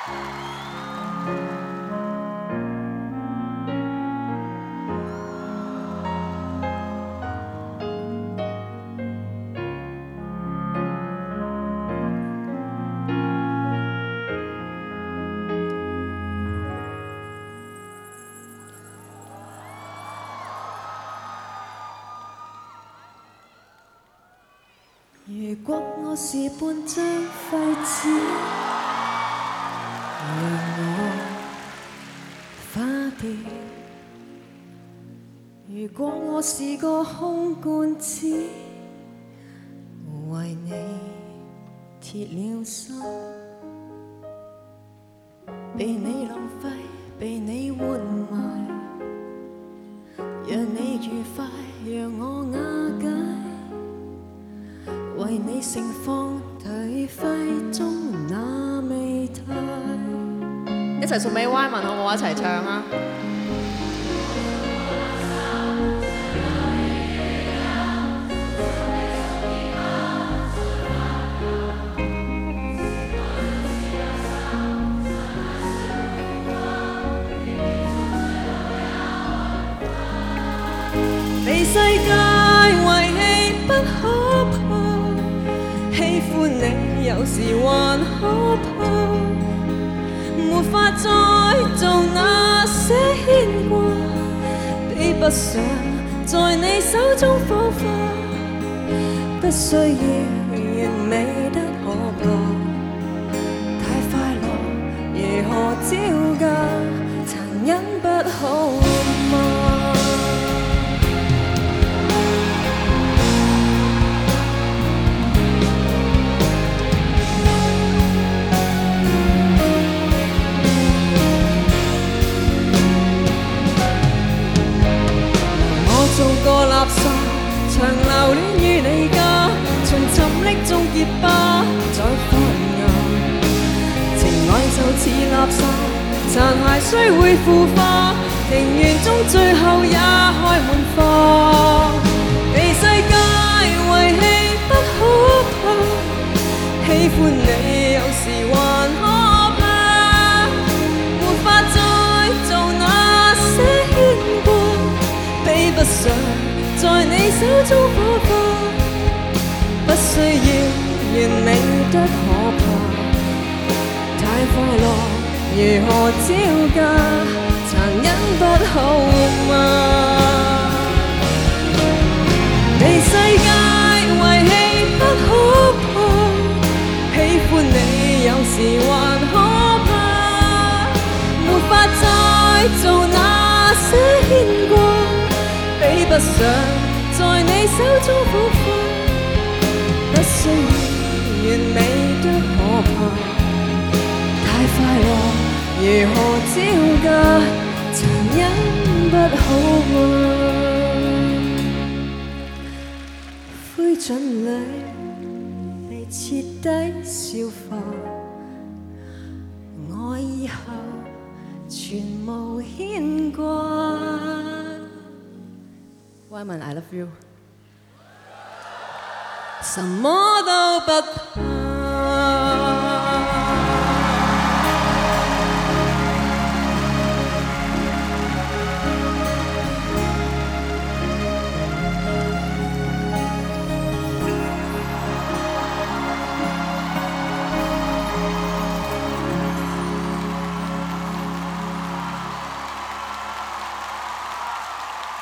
如果我是半張廢紙，讓我花掉；如果我是個空罐子，為你鐵了心，被你浪費，被你活埋，讓你愉快，讓我瓦解。為你盛放頹廢中那美態， 一齊送俾 Y 文好唔好？一齊唱啊！ 被世界遺棄不可怕。喜歡你有時還可怕，沒法再做那些牽掛，比不上在你手中火花，不需要完美得可怕，太快樂如何招架，殘忍不好嗎？做個垃圾，長留戀於你家，從沉溺中結疤，再發芽。情愛就似垃圾，殘骸雖會腐化，庭園中最後也開滿花。被世界遺棄不可怕，喜歡你有時還可怕，沒法再做那些牽掛。比不上在你手中火花，不需要完美得可怕，太快樂如何招架，殘忍不好嗎？被世界遺棄不可怕，喜歡你有時還可怕，沒法再做那些牽掛。比不上在你手中火花，不需要完美得可怕，太快樂如何招架，殘忍不好嗎？灰燼裏被徹底消化，我以後全無牽掛。Y 文 I love you， 什麼都不怕。